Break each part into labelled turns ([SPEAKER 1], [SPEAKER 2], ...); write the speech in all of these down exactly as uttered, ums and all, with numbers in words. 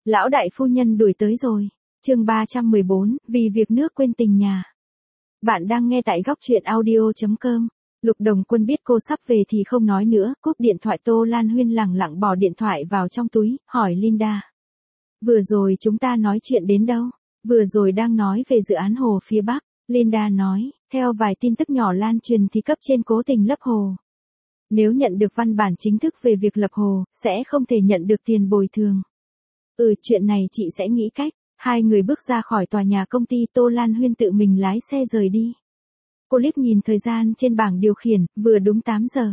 [SPEAKER 1] Lão đại phu nhân đuổi tới rồi. Chương ba trăm mười bốn, vì việc nước quên tình nhà. Bạn đang nghe tại góc truyện audio chấm com. Lục Đồng Quân biết cô sắp về thì không nói nữa, cúp điện thoại. Tô Lan Huyên lẳng lặng bỏ điện thoại vào trong túi, hỏi Linda. Vừa rồi chúng ta nói chuyện đến đâu? Vừa rồi đang nói về dự án hồ phía Bắc. Linda nói, theo vài tin tức nhỏ lan truyền thì cấp trên cố tình lấp hồ. Nếu nhận được văn bản chính thức về việc lập hồ, sẽ không thể nhận được tiền bồi thường. Ừ, chuyện này chị sẽ nghĩ cách. Hai người bước ra khỏi tòa nhà công ty. Tô Lan Huyên tự mình lái xe rời đi. Cô liếc nhìn thời gian trên bảng điều khiển, vừa đúng tám giờ.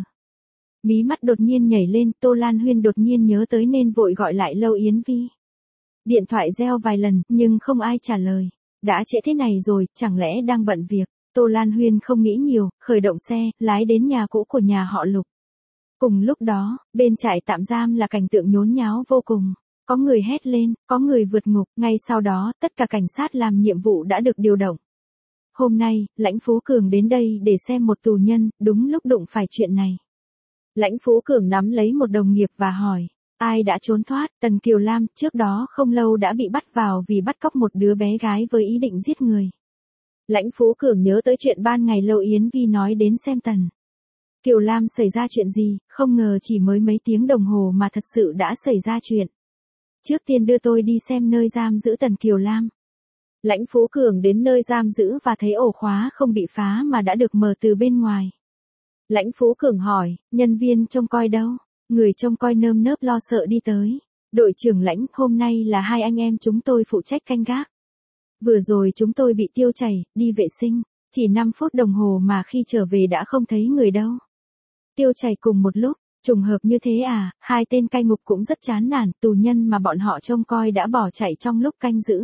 [SPEAKER 1] Mí mắt đột nhiên nhảy lên, Tô Lan Huyên đột nhiên nhớ tới nên vội gọi lại Lâu Yến Vi. Điện thoại reo vài lần, nhưng không ai trả lời. Đã trễ thế này rồi, chẳng lẽ đang bận việc? Tô Lan Huyên không nghĩ nhiều, khởi động xe, lái đến nhà cũ của nhà họ Lục. Cùng lúc đó, bên trại tạm giam là cảnh tượng nhốn nháo vô cùng. Có người hét lên, có người vượt ngục, ngay sau đó, tất cả cảnh sát làm nhiệm vụ đã được điều động. Hôm nay, Lãnh Phú Cường đến đây để xem một tù nhân, đúng lúc đụng phải chuyện này. Lãnh Phú Cường nắm lấy một đồng nghiệp và hỏi, ai đã trốn thoát? Tần Kiều Lam, trước đó không lâu đã bị bắt vào vì bắt cóc một đứa bé gái với ý định giết người. Lãnh Phú Cường nhớ tới chuyện ban ngày Lâu Yến Vi nói đến xem Tần Kiều Lam xảy ra chuyện gì, không ngờ chỉ mới mấy tiếng đồng hồ mà thật sự đã xảy ra chuyện. Trước tiên đưa tôi đi xem nơi giam giữ Tần Kiều Lam. Lãnh Phú Cường đến nơi giam giữ và thấy ổ khóa không bị phá mà đã được mở từ bên ngoài. Lãnh Phú Cường hỏi, nhân viên trông coi đâu? Người trông coi nơm nớp lo sợ đi tới. Đội trưởng Lãnh, hôm nay là hai anh em chúng tôi phụ trách canh gác. Vừa rồi chúng tôi bị tiêu chảy, đi vệ sinh. Chỉ năm phút đồng hồ mà khi trở về đã không thấy người đâu. Tiêu chảy cùng một lúc. Trùng hợp như thế à? Hai tên cai ngục cũng rất chán nản, tù nhân mà bọn họ trông coi đã bỏ chạy trong lúc canh giữ.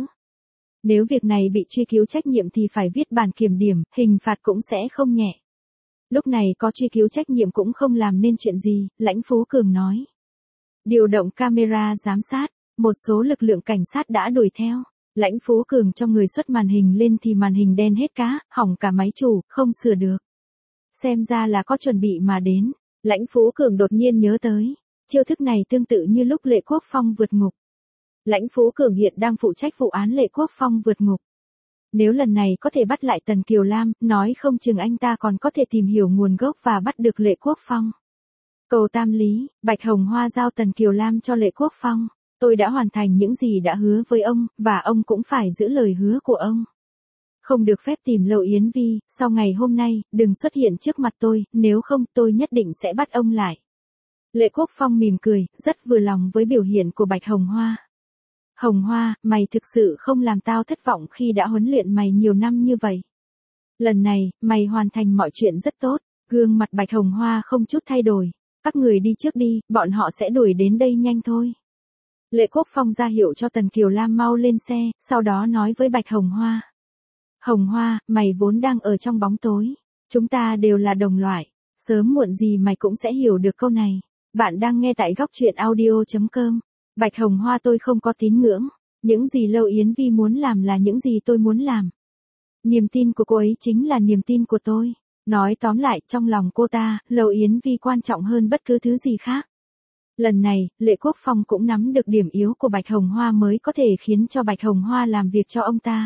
[SPEAKER 1] Nếu việc này bị truy cứu trách nhiệm thì phải viết bản kiểm điểm, hình phạt cũng sẽ không nhẹ. Lúc này có truy cứu trách nhiệm cũng không làm nên chuyện gì, Lãnh Phú Cường nói. Điều động camera giám sát, một số lực lượng cảnh sát đã đuổi theo. Lãnh Phú Cường cho người xuất màn hình lên thì màn hình đen hết cá, hỏng cả máy chủ, không sửa được. Xem ra là có chuẩn bị mà đến. Lãnh Phú Cường đột nhiên nhớ tới, chiêu thức này tương tự như lúc Lệ Quốc Phong vượt ngục. Lãnh Phú Cường hiện đang phụ trách vụ án Lệ Quốc Phong vượt ngục. Nếu lần này có thể bắt lại Tần Kiều Lam, nói không chừng anh ta còn có thể tìm hiểu nguồn gốc và bắt được Lệ Quốc Phong. Cầu Tam Lý, Bạch Hồng Hoa giao Tần Kiều Lam cho Lệ Quốc Phong. Tôi đã hoàn thành những gì đã hứa với ông, và ông cũng phải giữ lời hứa của ông. Không được phép tìm Lâu Yến Vi, sau ngày hôm nay, đừng xuất hiện trước mặt tôi, nếu không tôi nhất định sẽ bắt ông lại. Lệ Quốc Phong mỉm cười, rất vừa lòng với biểu hiện của Bạch Hồng Hoa. Hồng Hoa, mày thực sự không làm tao thất vọng khi đã huấn luyện mày nhiều năm như vậy. Lần này, mày hoàn thành mọi chuyện rất tốt, gương mặt Bạch Hồng Hoa không chút thay đổi. Các người đi trước đi, bọn họ sẽ đuổi đến đây nhanh thôi. Lệ Quốc Phong ra hiệu cho Tần Kiều Lam mau lên xe, sau đó nói với Bạch Hồng Hoa. Hồng Hoa, mày vốn đang ở trong bóng tối. Chúng ta đều là đồng loại. Sớm muộn gì mày cũng sẽ hiểu được câu này. Bạn đang nghe tại góc truyện audio chấm com. Bạch Hồng Hoa, tôi không có tín ngưỡng. Những gì Lâu Yến Vi muốn làm là những gì tôi muốn làm. Niềm tin của cô ấy chính là niềm tin của tôi. Nói tóm lại, trong lòng cô ta, Lâu Yến Vi quan trọng hơn bất cứ thứ gì khác. Lần này, Lệ Quốc Phong cũng nắm được điểm yếu của Bạch Hồng Hoa mới có thể khiến cho Bạch Hồng Hoa làm việc cho ông ta.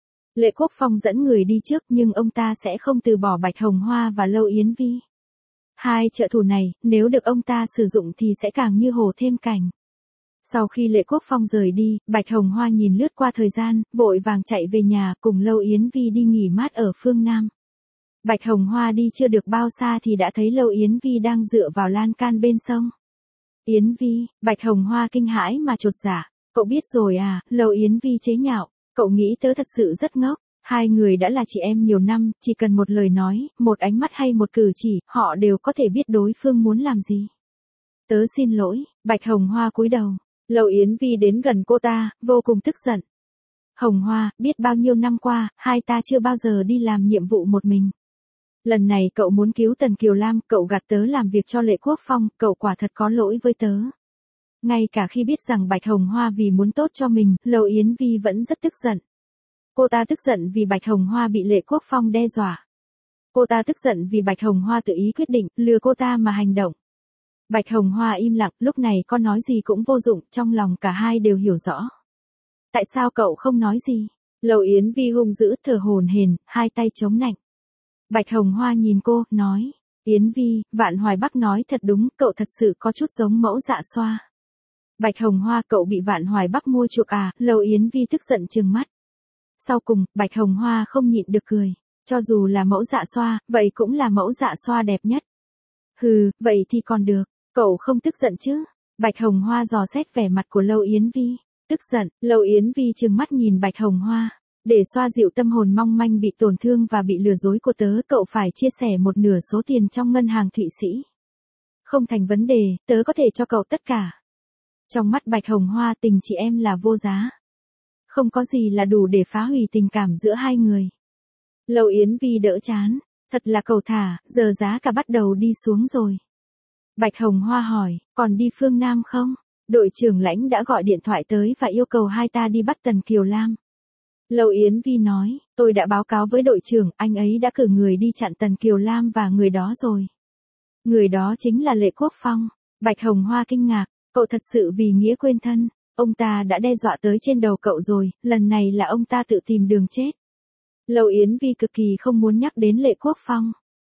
[SPEAKER 1] Lệ Quốc Phong dẫn người đi trước nhưng ông ta sẽ không từ bỏ Bạch Hồng Hoa và Lâu Yến Vi. Hai trợ thủ này, nếu được ông ta sử dụng thì sẽ càng như hổ thêm cành. Sau khi Lệ Quốc Phong rời đi, Bạch Hồng Hoa nhìn lướt qua thời gian, vội vàng chạy về nhà cùng Lâu Yến Vi đi nghỉ mát ở phương Nam. Bạch Hồng Hoa đi chưa được bao xa thì đã thấy Lâu Yến Vi đang dựa vào lan can bên sông. Yến Vi, Bạch Hồng Hoa kinh hãi mà chột dạ. Cậu biết rồi à? Lâu Yến Vi chế nhạo. Cậu nghĩ tớ thật sự rất ngốc. Hai người đã là chị em nhiều năm, chỉ cần một lời nói, một ánh mắt hay một cử chỉ, họ đều có thể biết đối phương muốn làm gì. Tớ xin lỗi. Bạch Hồng Hoa cúi đầu. Lâu Yến Vi đến gần cô ta, vô cùng tức giận. Hồng Hoa, biết bao nhiêu năm qua, hai ta chưa bao giờ đi làm nhiệm vụ một mình. Lần này cậu muốn cứu Tần Kiều Lam, cậu gạt tớ làm việc cho Lệ Quốc Phong, cậu quả thật có lỗi với tớ. Ngay cả khi biết rằng Bạch Hồng Hoa vì muốn tốt cho mình, Lâu Yến Vi vẫn rất tức giận. Cô ta tức giận vì Bạch Hồng Hoa bị Lệ Quốc Phong đe dọa. Cô ta tức giận vì Bạch Hồng Hoa tự ý quyết định, lừa cô ta mà hành động. Bạch Hồng Hoa im lặng, lúc này có nói gì cũng vô dụng, trong lòng cả hai đều hiểu rõ. Tại sao cậu không nói gì? Lầu Yến Vi hung dữ, thở hổn hển, hai tay chống nạnh. Bạch Hồng Hoa nhìn cô, nói, Yến Vi, Vạn Hoài Bắc nói thật đúng, cậu thật sự có chút giống mẫu dạ xoa. Bạch Hồng Hoa, cậu bị Vạn Hoài Bắc mua chuộc à? Lầu Yến Vi tức giận trừng mắt. Sau cùng, Bạch Hồng Hoa không nhịn được cười, cho dù là mẫu dạ xoa, vậy cũng là mẫu dạ xoa đẹp nhất. Hừ, vậy thì còn được, cậu không tức giận chứ? Bạch Hồng Hoa dò xét vẻ mặt của Lầu Yến Vi, tức giận. Lầu Yến Vi trừng mắt nhìn Bạch Hồng Hoa, để xoa dịu tâm hồn mong manh bị tổn thương và bị lừa dối của tớ, cậu phải chia sẻ một nửa số tiền trong ngân hàng Thụy Sĩ. Không thành vấn đề, tớ có thể cho cậu tất cả. Trong mắt Bạch Hồng Hoa, tình chị em là vô giá. Không có gì là đủ để phá hủy tình cảm giữa hai người. Lầu Yến Vi đỡ chán, thật là cầu thả, giờ giá cả bắt đầu đi xuống rồi. Bạch Hồng Hoa hỏi, còn đi phương Nam không? Đội trưởng lãnh đã gọi điện thoại tới và yêu cầu hai ta đi bắt Tần Kiều Lam. Lầu Yến Vi nói, tôi đã báo cáo với đội trưởng, anh ấy đã cử người đi chặn Tần Kiều Lam và người đó rồi. Người đó chính là Lệ Quốc Phong. Bạch Hồng Hoa kinh ngạc, cậu thật sự vì nghĩa quên thân, ông ta đã đe dọa tới trên đầu cậu rồi, lần này là ông ta tự tìm đường chết. Lầu Yến Vi cực kỳ không muốn nhắc đến Lệ Quốc Phong.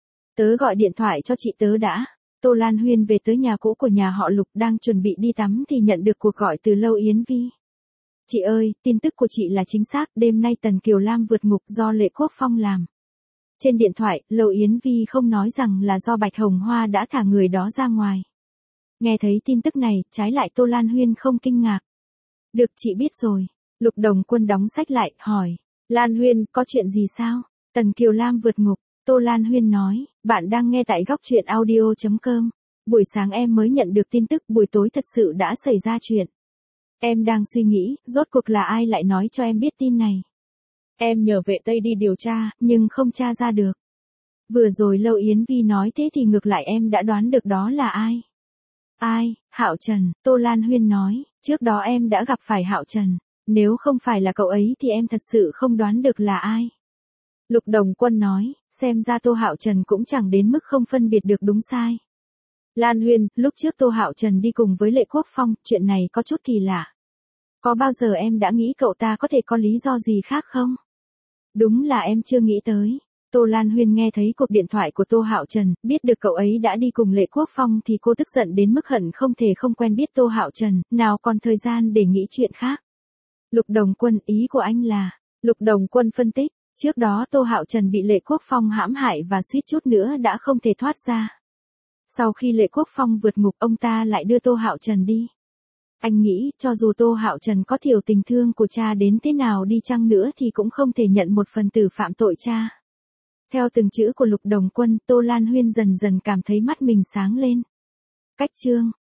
[SPEAKER 1] Tớ gọi điện thoại cho chị tớ đã. Tô Lan Huyên về tới nhà cũ của nhà họ Lục đang chuẩn bị đi tắm thì nhận được cuộc gọi từ Lầu Yến Vi. Chị ơi, tin tức của chị là chính xác, đêm nay Tần Kiều Lam vượt ngục do Lệ Quốc Phong làm. Trên điện thoại, Lầu Yến Vi không nói rằng là do Bạch Hồng Hoa đã thả người đó ra ngoài. Nghe thấy tin tức này, trái lại Tô Lan Huyên không kinh ngạc. Được, chị biết rồi. Lục Đồng Quân đóng sách lại, hỏi. Lan Huyên, có chuyện gì sao? Tần Kiều Lam vượt ngục. Tô Lan Huyên nói, bạn đang nghe tại góc truyện audio chấm com. Buổi sáng em mới nhận được tin tức, buổi tối thật sự đã xảy ra chuyện. Em đang suy nghĩ, rốt cuộc là ai lại nói cho em biết tin này. Em nhờ vệ Tây đi điều tra, nhưng không tra ra được. Vừa rồi Lầu Yến Vi nói thế thì ngược lại em đã đoán được đó là ai. Ai? Hạo Trần. Tô Lan Huyên nói, trước đó em đã gặp phải Hạo Trần. Nếu không phải là cậu ấy thì em thật sự không đoán được là ai. Lục Đồng Quân nói, xem ra Tô Hạo Trần cũng chẳng đến mức không phân biệt được đúng sai. Lan Huyên, lúc trước Tô Hạo Trần đi cùng với Lệ Quốc Phong, chuyện này có chút kỳ lạ. Có bao giờ em đã nghĩ cậu ta có thể có lý do gì khác không? Đúng là em chưa nghĩ tới. Tô Lan Huyên nghe thấy cuộc điện thoại của Tô Hạo Trần, biết được cậu ấy đã đi cùng Lệ Quốc Phong thì cô tức giận đến mức hận không thể không quen biết Tô Hạo Trần, nào còn thời gian để nghĩ chuyện khác. Lục Đồng Quân, ý của anh là, Lục Đồng Quân phân tích, trước đó Tô Hạo Trần bị Lệ Quốc Phong hãm hại và suýt chút nữa đã không thể thoát ra. Sau khi Lệ Quốc Phong vượt ngục, ông ta lại đưa Tô Hạo Trần đi. Anh nghĩ, cho dù Tô Hạo Trần có thiểu tình thương của cha đến thế nào đi chăng nữa thì cũng không thể nhận một phần tử phạm tội cha. Theo từng chữ của Lục Đồng Quân, Tô Lan Huyên dần dần cảm thấy mắt mình sáng lên. Cách chương